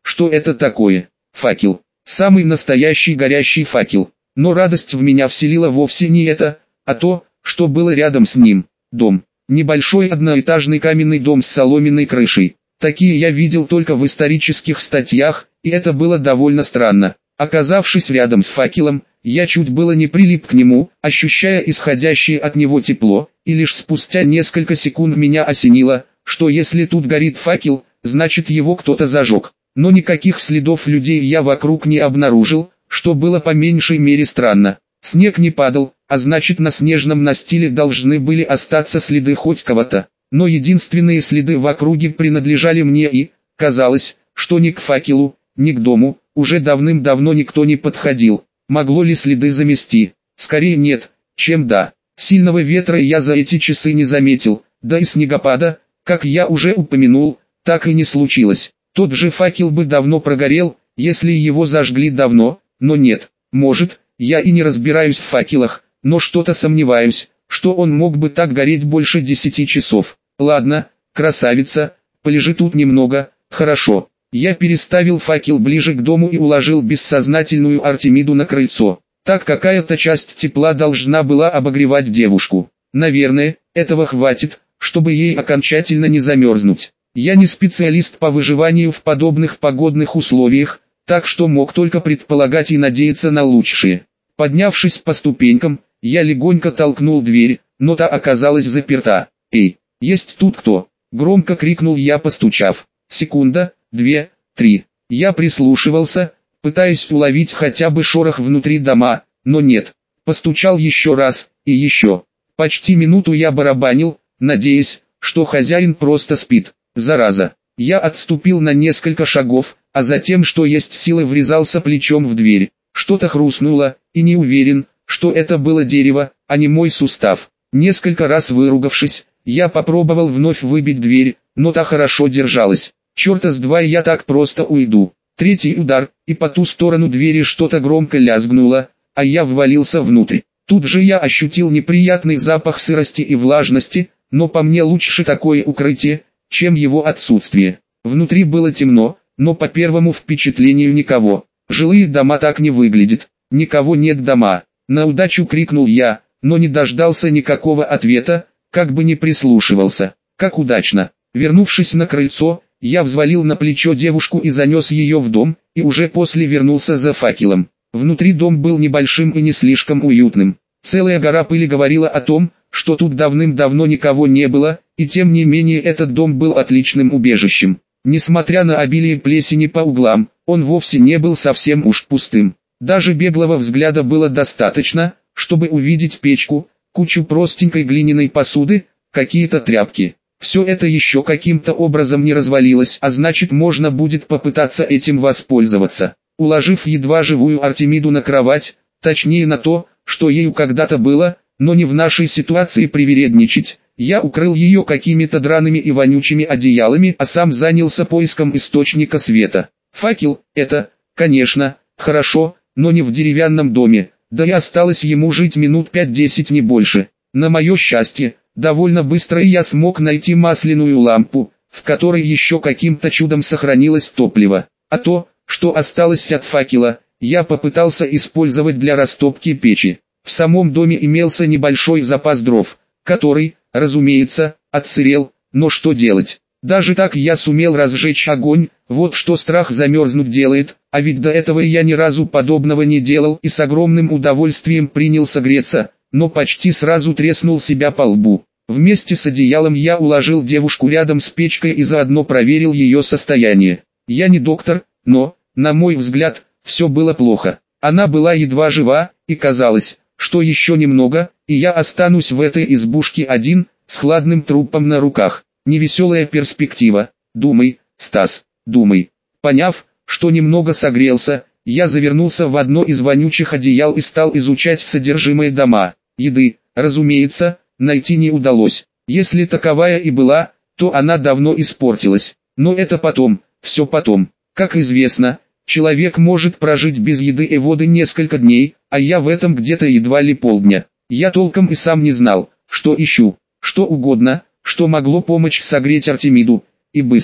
что это такое. Факел. Самый настоящий горящий факел. Но радость в меня вселила вовсе не это, а то, что было рядом с ним. Дом. Небольшой одноэтажный каменный дом с соломенной крышей. Такие я видел только в исторических статьях, и это было довольно странно. Оказавшись рядом с факелом, я чуть было не прилип к нему, ощущая исходящее от него тепло, и лишь спустя несколько секунд меня осенило, что если тут горит факел, значит его кто-то зажег. Но никаких следов людей я вокруг не обнаружил, что было по меньшей мере странно. Снег не падал, а значит на снежном настиле должны были остаться следы хоть кого-то. Но единственные следы в округе принадлежали мне и, казалось, что ни к факелу, ни к дому, уже давным-давно никто не подходил. Могло ли следы замести? Скорее нет, чем да. Сильного ветра я за эти часы не заметил, да и снегопада, как я уже упомянул, так и не случилось. Тот же факел бы давно прогорел, если его зажгли давно, но нет. Может, я и не разбираюсь в факелах, но что-то сомневаюсь, что он мог бы так гореть больше десяти часов. Ладно, красавица, полежи тут немного, хорошо. Я переставил факел ближе к дому и уложил бессознательную Артемиду на крыльцо. Так какая-то часть тепла должна была обогревать девушку. Наверное, этого хватит, чтобы ей окончательно не замерзнуть. Я не специалист по выживанию в подобных погодных условиях, так что мог только предполагать и надеяться на лучшее. Поднявшись по ступенькам, я легонько толкнул дверь, но та оказалась заперта. «Эй, есть тут кто?» — громко крикнул я, постучав. Секунда, две, три. Я прислушивался, пытаясь уловить хотя бы шорох внутри дома, но нет. Постучал еще раз, и еще. Почти минуту я барабанил, надеясь, что хозяин просто спит. Зараза. Я отступил на несколько шагов, а затем, что есть силы, врезался плечом в дверь. Что-то хрустнуло, и не уверен, что это было дерево, а не мой сустав. Несколько раз выругавшись, я попробовал вновь выбить дверь, но та хорошо держалась. Черта с два я так просто уйду. Третий удар, и по ту сторону двери что-то громко лязгнуло, а я ввалился внутрь. Тут же я ощутил неприятный запах сырости и влажности, но по мне лучше такое укрытие, чем его отсутствие. Внутри было темно, но по первому впечатлению никого. Жилые дома так не выглядят. Никого нет дома. На удачу крикнул я, но не дождался никакого ответа, как бы не прислушивался. Как удачно. Вернувшись на крыльцо, я взвалил на плечо девушку и занес ее в дом, и уже после вернулся за факелом. Внутри дом был небольшим и не слишком уютным. Целая гора пыли говорила о том, что тут давным-давно никого не было, и тем не менее этот дом был отличным убежищем. Несмотря на обилие плесени по углам, он вовсе не был совсем уж пустым. Даже беглого взгляда было достаточно, чтобы увидеть печку, кучу простенькой глиняной посуды, какие-то тряпки. Все это еще каким-то образом не развалилось, а значит можно будет попытаться этим воспользоваться. Уложив едва живую Артемиду на кровать, точнее на то, что ею когда-то было, но не в нашей ситуации привередничать, я укрыл ее какими-то драными и вонючими одеялами, а сам занялся поиском источника света. Факел, это, конечно, хорошо, но не в деревянном доме, да и осталось ему жить минут пять-десять не больше. На мое счастье, довольно быстро я смог найти масляную лампу, в которой еще каким-то чудом сохранилось топливо. А то, что осталось от факела, я попытался использовать для растопки печи. В самом доме имелся небольшой запас дров, который, разумеется, отсырел, но что делать? Даже так я сумел разжечь огонь, вот что страх замерзнуть делает, а ведь до этого я ни разу подобного не делал и с огромным удовольствием принялся греться, но почти сразу треснул себя по лбу. Вместе с одеялом я уложил девушку рядом с печкой и заодно проверил ее состояние. Я не доктор, но, на мой взгляд, все было плохо. Она была едва жива, и казалось, что еще немного, и я останусь в этой избушке один, с хладным трупом на руках. Невеселая перспектива. Думай, Стас, думай. Поняв, что немного согрелся, я завернулся в одно из вонючих одеял и стал изучать содержимое дома. Еды, разумеется, найти не удалось. Если таковая и была, то она давно испортилась. Но это потом, все потом. Как известно, человек может прожить без еды и воды несколько дней, а я в этом где-то едва ли полдня. Я толком и сам не знал, что ищу. Что угодно, что могло помочь согреть Артемиду, и быстро.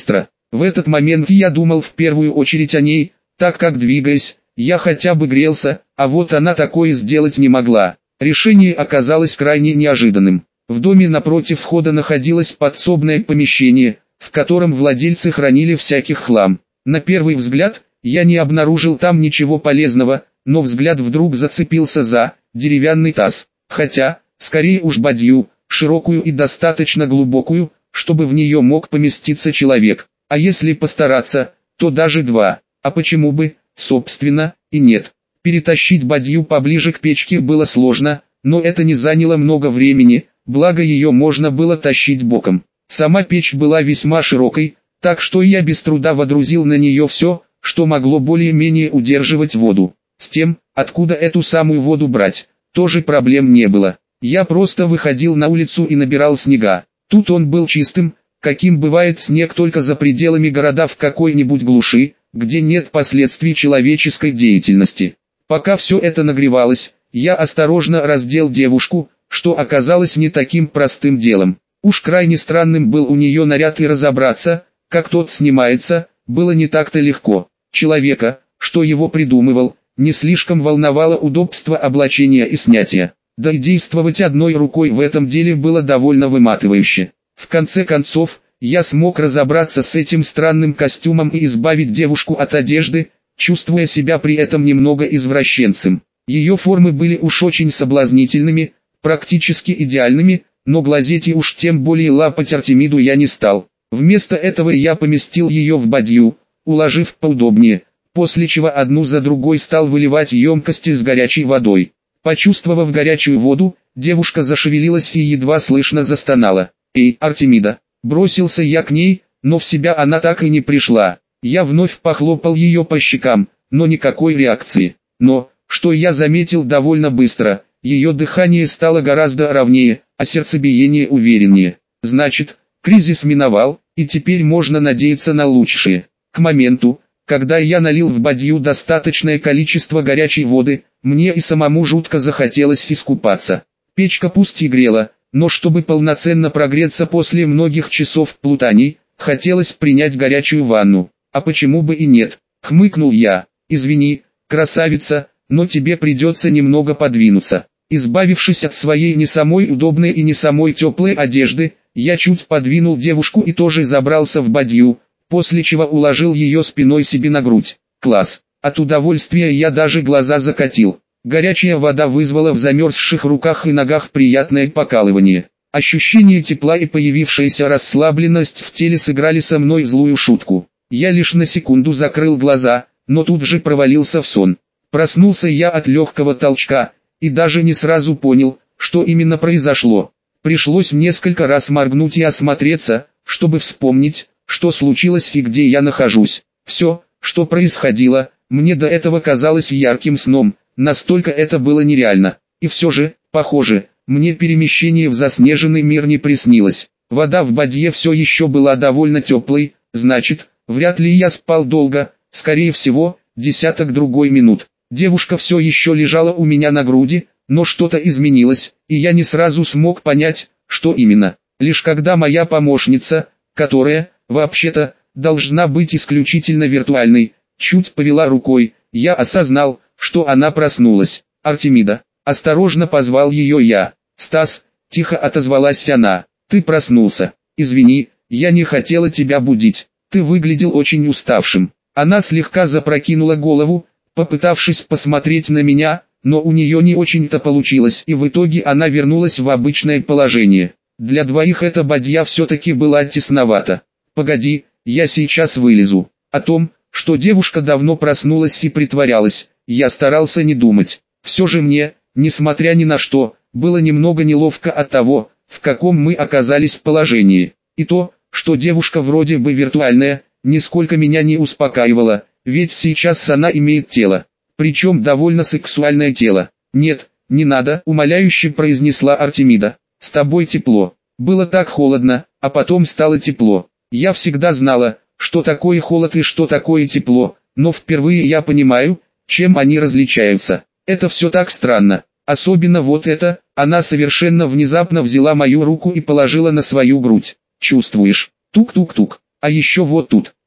В этот момент я думал в первую очередь о ней, так как, двигаясь, я хотя бы грелся, а вот она такое сделать не могла. Решение оказалось крайне неожиданным. В доме напротив входа находилось подсобное помещение, в котором владельцы хранили всяких хлам. На первый взгляд, я не обнаружил там ничего полезного, но взгляд вдруг зацепился за деревянный таз. Хотя, скорее уж бадью, широкую и достаточно глубокую, чтобы в нее мог поместиться человек. А если постараться, то даже два. А почему бы, собственно, и нет. Перетащить бадью поближе к печке было сложно, но это не заняло много времени, благо ее можно было тащить боком. Сама печь была весьма широкой, так что я без труда водрузил на нее все, что могло более-менее удерживать воду. С тем, откуда эту самую воду брать, тоже проблем не было. Я просто выходил на улицу и набирал снега. Тут он был чистым, каким бывает снег только за пределами города в какой-нибудь глуши, где нет последствий человеческой деятельности. Пока все это нагревалось, я осторожно раздел девушку, что оказалось не таким простым делом. Уж крайне странным был у нее наряд, и разобраться, как тот снимается, было не так-то легко. Человека, что его придумывал, не слишком волновало удобство облачения и снятия. Да и действовать одной рукой в этом деле было довольно выматывающе. В конце концов, я смог разобраться с этим странным костюмом и избавить девушку от одежды, чувствуя себя при этом немного извращенцем. Ее формы были уж очень соблазнительными, практически идеальными, но глазеть и уж тем более лапать Артемиду я не стал. Вместо этого я поместил ее в бадью, уложив поудобнее, после чего одну за другой стал выливать емкости с горячей водой. Почувствовав горячую воду, девушка зашевелилась и едва слышно застонала. «Эй, Артемида!» Бросился я к ней, но в себя она так и не пришла. Я вновь похлопал ее по щекам, но никакой реакции. Но, что я заметил довольно быстро, ее дыхание стало гораздо ровнее, а сердцебиение увереннее. Значит, кризис миновал, и теперь можно надеяться на лучшее. К моменту, когда я налил в бадью достаточное количество горячей воды, мне и самому жутко захотелось искупаться. Печка пусть и грела, но чтобы полноценно прогреться после многих часов плутаний, хотелось принять горячую ванну. А почему бы и нет? Хмыкнул я. Извини, красавица, но тебе придется немного подвинуться. Избавившись от своей не самой удобной и не самой теплой одежды, я чуть подвинул девушку и тоже забрался в бадью, после чего уложил ее спиной себе на грудь. Класс! От удовольствия я даже глаза закатил. Горячая вода вызвала в замерзших руках и ногах приятное покалывание. Ощущение тепла и появившаяся расслабленность в теле сыграли со мной злую шутку. Я лишь на секунду закрыл глаза, но тут же провалился в сон. Проснулся я от легкого толчка, и даже не сразу понял, что именно произошло. Пришлось несколько раз моргнуть и осмотреться, чтобы вспомнить, что случилось и где я нахожусь. Все, что происходило, мне до этого казалось ярким сном, настолько это было нереально. И все же, похоже, мне перемещение в заснеженный мир не приснилось. Вода в бадье все еще была довольно теплой, значит, вряд ли я спал долго, скорее всего, десяток другой минут. Девушка все еще лежала у меня на груди, но что-то изменилось, и я не сразу смог понять, что именно. Лишь когда моя помощница, которая, вообще-то, должна быть исключительно виртуальной, чуть повела рукой, я осознал, что она проснулась. «Артемида!» Осторожно позвал ее я. «Стас!» — тихо отозвалась она. «Ты проснулся. Извини, я не хотела тебя будить. Ты выглядел очень уставшим». Она слегка запрокинула голову, попытавшись посмотреть на меня, но у нее не очень-то получилось, и в итоге она вернулась в обычное положение. Для двоих эта бадья все-таки была тесновата. «Погоди, я сейчас вылезу». О том, что девушка давно проснулась и притворялась, я старался не думать. Все же мне, несмотря ни на что, было немного неловко от того, в каком мы оказались положении. И то, что девушка вроде бы виртуальная, нисколько меня не успокаивало, ведь сейчас она имеет тело. Причем довольно сексуальное тело. «Нет, не надо», — умоляюще произнесла Артемида. «С тобой тепло». Было так холодно, а потом стало тепло. Я всегда знала, что такое холод и что такое тепло, но впервые я понимаю, чем они различаются. Это все так странно. Особенно вот это, она совершенно внезапно взяла мою руку и положила на свою грудь. «Чувствуешь? Тук-тук-тук. А еще вот тут».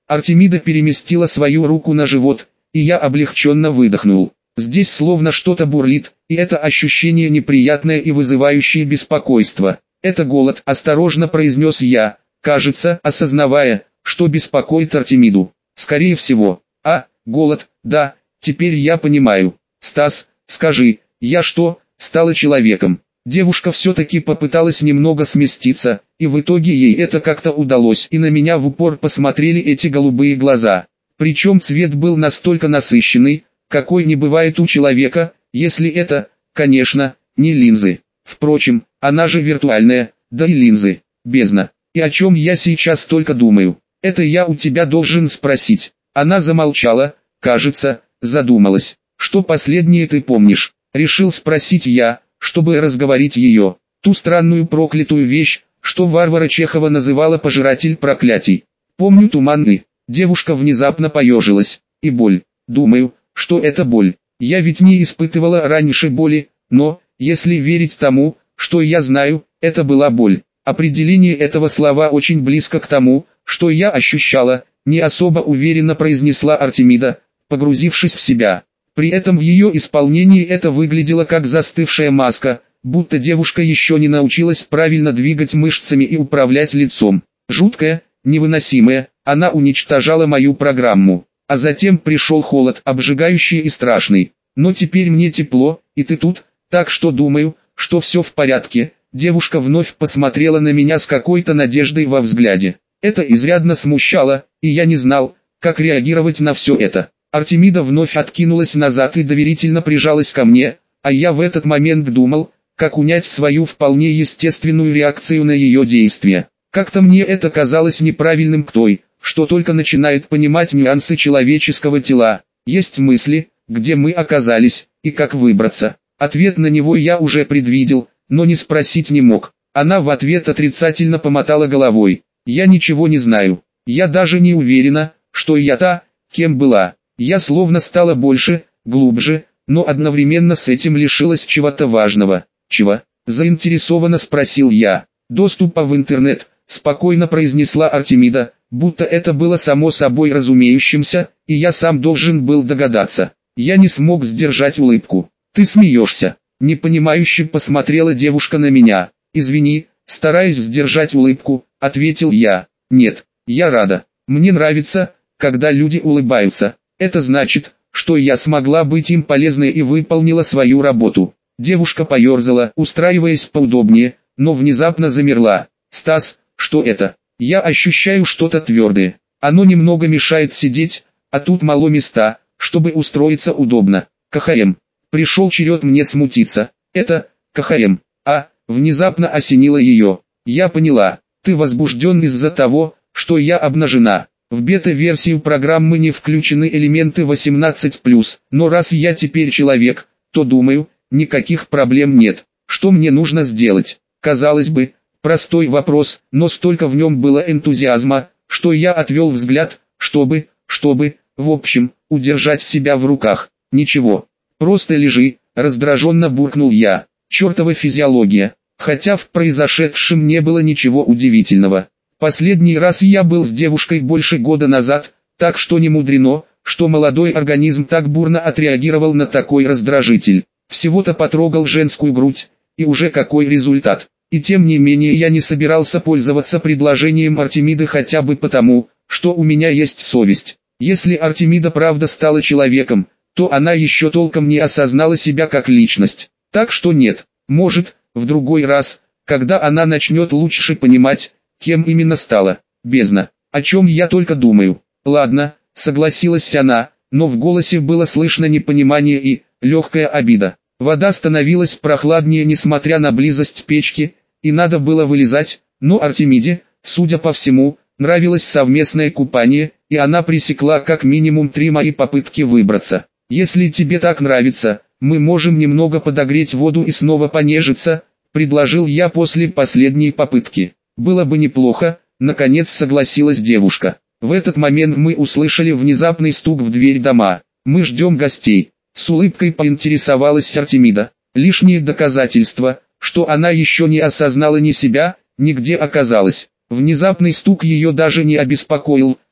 Артемида переместила свою руку на живот, и я облегченно выдохнул. Здесь словно что-то бурлит, и это ощущение неприятное и вызывающее беспокойство. «Это голод», — осторожно произнес я, кажется, осознавая, что беспокоит Артемиду. «Скорее всего». «А, голод, да, теперь я понимаю. Стас, скажи, я что, стала человеком?» Девушка все-таки попыталась немного сместиться, и в итоге ей это как-то удалось, и на меня в упор посмотрели эти голубые глаза. Причем цвет был настолько насыщенный, какой не бывает у человека, если это, конечно, не линзы. Впрочем, она же виртуальная, да и линзы, бездна. И о чем я сейчас только думаю? Это я у тебя должен спросить. Она замолчала, кажется, задумалась. Что последнее ты помнишь? Решил спросить я, чтобы разговорить ее. Ту странную проклятую вещь, что Варвара Чехова называла пожиратель проклятий. Помню туманный. Девушка внезапно поежилась. И боль. Думаю, что это боль. Я ведь не испытывала раньше боли, но, если верить тому, что я знаю, это была боль. Определение этого слова очень близко к тому, что я ощущала, не особо уверенно произнесла Артемида, погрузившись в себя. При этом в ее исполнении это выглядело как застывшая маска, будто девушка еще не научилась правильно двигать мышцами и управлять лицом. Жуткая, невыносимая, она уничтожала мою программу. А затем пришел холод, обжигающий и страшный. Но теперь мне тепло, и ты тут, так что думаю, что все в порядке. Девушка вновь посмотрела на меня с какой-то надеждой во взгляде. Это изрядно смущало, и я не знал, как реагировать на все это. Артемида вновь откинулась назад и доверительно прижалась ко мне, а я в этот момент думал, как унять свою вполне естественную реакцию на ее действия. Как-то мне это казалось неправильным к той, что только начинает понимать нюансы человеческого тела. Есть мысли, где мы оказались, и как выбраться. Ответ на него я уже предвидел, но не спросить не мог. Она в ответ отрицательно помотала головой. Я ничего не знаю. Я даже не уверена, что я та, кем была. Я словно стала больше, глубже, но одновременно с этим лишилась чего-то важного. Чего? Заинтересованно спросил я. Доступа в интернет, спокойно произнесла Артемида, будто это было само собой разумеющимся, и я сам должен был догадаться. Я не смог сдержать улыбку. Ты смеешься? Непонимающе посмотрела девушка на меня. Извини, стараясь сдержать улыбку, ответил я. Нет, я рада. Мне нравится, когда люди улыбаются. Это значит, что я смогла быть им полезной и выполнила свою работу. Девушка поерзала, устраиваясь поудобнее, но внезапно замерла. Стас, что это? Я ощущаю что-то твердое. Оно немного мешает сидеть, а тут мало места, чтобы устроиться удобно. КХМ. Пришел черед мне смутиться. Это, КХМ. А, внезапно осенило ее. Я поняла. Ты возбужден из-за того, что я обнажена. В бета-версию программы не включены элементы восемнадцать плюс, но раз я теперь человек, то думаю, никаких проблем нет. Что мне нужно сделать? Казалось бы, простой вопрос, но столько в нем было энтузиазма, что я отвел взгляд, чтобы, чтобы, в общем, удержать себя в руках. Ничего, просто лежи, раздраженно буркнул я. Чертова физиология, хотя в произошедшем не было ничего удивительного. Последний раз я был с девушкой больше года назад, так что не мудрено, что молодой организм так бурно отреагировал на такой раздражитель. Всего-то потрогал женскую грудь, и уже какой результат. И тем не менее я не собирался пользоваться предложением Артемиды хотя бы потому, что у меня есть совесть. Если Артемида правда стала человеком, то она еще толком не осознала себя как личность. Так что нет, может, в другой раз, когда она начнет лучше понимать, кем именно стала. Бездна. О чем я только думаю. Ладно, согласилась она, но в голосе было слышно непонимание и легкая обида. Вода становилась прохладнее несмотря на близость печки, и надо было вылезать, но Артемиде, судя по всему, нравилось совместное купание, и она пресекла как минимум три мои попытки выбраться. Если тебе так нравится, мы можем немного подогреть воду и снова понежиться, предложил я после последней попытки. Было бы неплохо, наконец согласилась девушка. В этот момент мы услышали внезапный стук в дверь дома. Мы ждем гостей. С улыбкой поинтересовалась Артемида. Лишнее доказательство, что она еще не осознала ни себя, нигде оказалось. Внезапный стук ее даже не обеспокоил,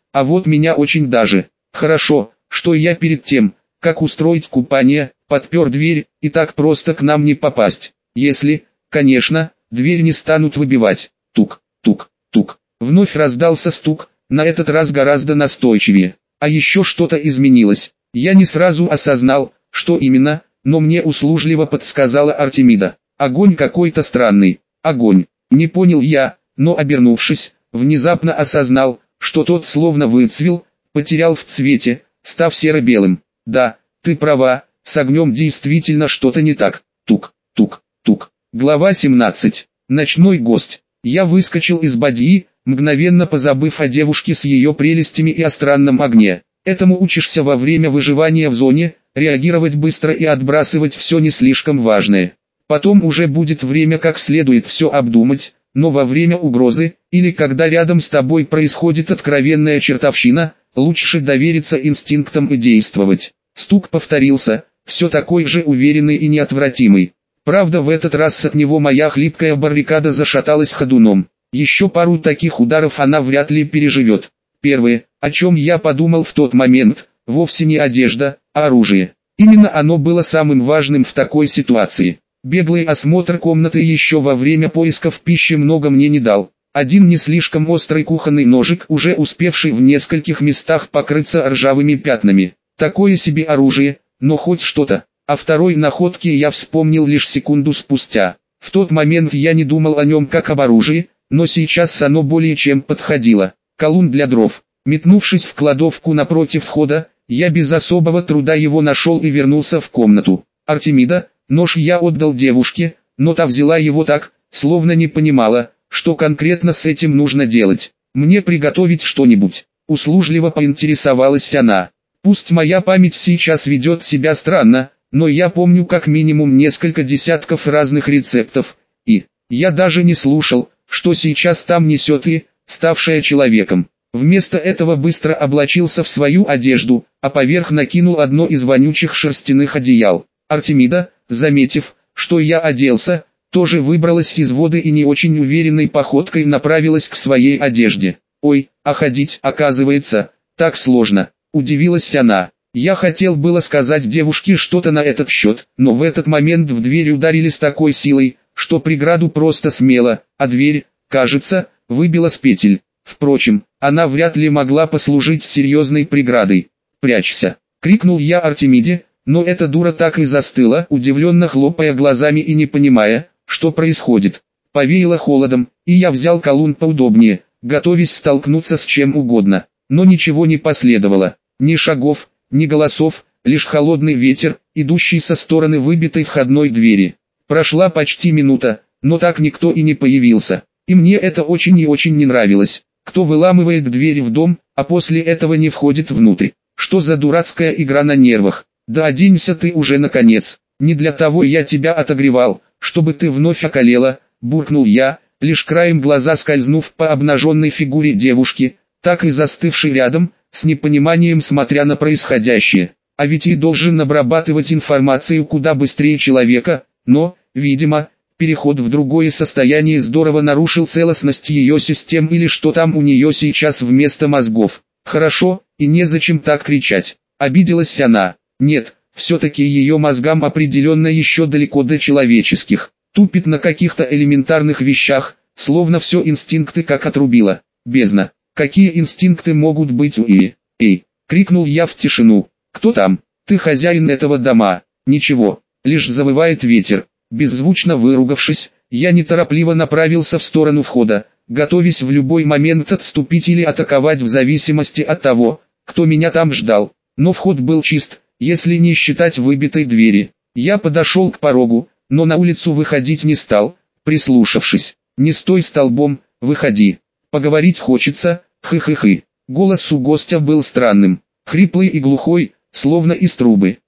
А вот меня очень даже. Хорошо, что я перед тем, как устроить купание, подпер дверь, и так просто к нам не попасть. Если, конечно, дверь не станут выбивать. Тук, тук, тук. Вновь раздался стук, на этот раз гораздо настойчивее. А еще что-то изменилось. Я не сразу осознал, что именно, но мне услужливо подсказала Артемида. Огонь какой-то странный. Огонь. Не понял я, но обернувшись, внезапно осознал, что тот словно выцвел, потерял в цвете, став серо-белым. Да, ты права, с огнем действительно что-то не так. Тук, тук, тук. Глава семнадцать. Ночной гость. Я выскочил из бадьи, мгновенно позабыв о девушке с ее прелестями и о странном огне. Этому учишься во время выживания в зоне, реагировать быстро и отбрасывать все не слишком важное. Потом уже будет время как следует все обдумать, но во время угрозы, или когда рядом с тобой происходит откровенная чертовщина, лучше довериться инстинктам и действовать. Стук повторился, все такой же уверенный и неотвратимый. Правда, в этот раз от него моя хлипкая баррикада зашаталась ходуном. Еще пару таких ударов она вряд ли переживет. Первое, о чем я подумал в тот момент, вовсе не одежда, а оружие. Именно оно было самым важным в такой ситуации. Беглый осмотр комнаты еще во время поисков пищи много мне не дал. Один не слишком острый кухонный ножик, уже успевший в нескольких местах покрыться ржавыми пятнами. Такое себе оружие, но хоть что-то. О второй находке я вспомнил лишь секунду спустя. В тот момент я не думал о нем как об оружии, но сейчас оно более чем подходило. Колун для дров. Метнувшись в кладовку напротив входа, я без особого труда его нашел и вернулся в комнату. Артемида, нож я отдал девушке, но та взяла его так, словно не понимала, что конкретно с этим нужно делать. Мне приготовить что-нибудь? Услужливо поинтересовалась она. Пусть моя память сейчас ведет себя странно, но я помню как минимум несколько десятков разных рецептов, и я даже не слушал, что сейчас там несет и, ставшая человеком. Вместо этого быстро облачился в свою одежду, а поверх накинул одно из вонючих шерстяных одеял. Артемида, заметив, что я оделся, тоже выбралась из воды и не очень уверенной походкой направилась к своей одежде. «Ой, а ходить, оказывается, так сложно», — удивилась она. Я хотел было сказать девушке что-то на этот счет, но в этот момент в дверь ударили с такой силой, что преграду просто смело, а дверь, кажется, выбила с петель. Впрочем, она вряд ли могла послужить серьезной преградой. «Прячься!» — крикнул я Артемиде, но эта дура так и застыла, удивленно хлопая глазами и не понимая, что происходит. Повеяло холодом, и я взял колун поудобнее, готовясь столкнуться с чем угодно. Но ничего не последовало. Ни шагов, ни голосов, лишь холодный ветер, идущий со стороны выбитой входной двери. Прошла почти минута, но так никто и не появился. И мне это очень и очень не нравилось. Кто выламывает двери в дом, а после этого не входит внутрь? Что за дурацкая игра на нервах? Да оденься ты уже наконец. Не для того я тебя отогревал, чтобы ты вновь околела, буркнул я, лишь краем глаза скользнув по обнаженной фигуре девушки, так и застывшей рядом, с непониманием смотря на происходящее. А ведь и должен обрабатывать информацию куда быстрее человека, но, видимо, переход в другое состояние здорово нарушил целостность ее систем или что там у нее сейчас вместо мозгов. Хорошо, и незачем так кричать. Обиделась она. Нет, все-таки ее мозгам определенно еще далеко до человеческих. Тупит на каких-то элементарных вещах, словно все инстинкты как отрубило. Бездна. Какие инстинкты могут быть у Ии? Эй, крикнул я в тишину. Кто там? Ты хозяин этого дома. Ничего, лишь завывает ветер. Беззвучно выругавшись, я неторопливо направился в сторону входа, готовясь в любой момент отступить или атаковать в зависимости от того, кто меня там ждал. Но вход был чист, если не считать выбитой двери. Я подошел к порогу, но на улицу выходить не стал, прислушавшись. «Не стой столбом, выходи. Поговорить хочется, хы-хы-хы». Голос у гостя был странным, хриплый и глухой, словно из трубы.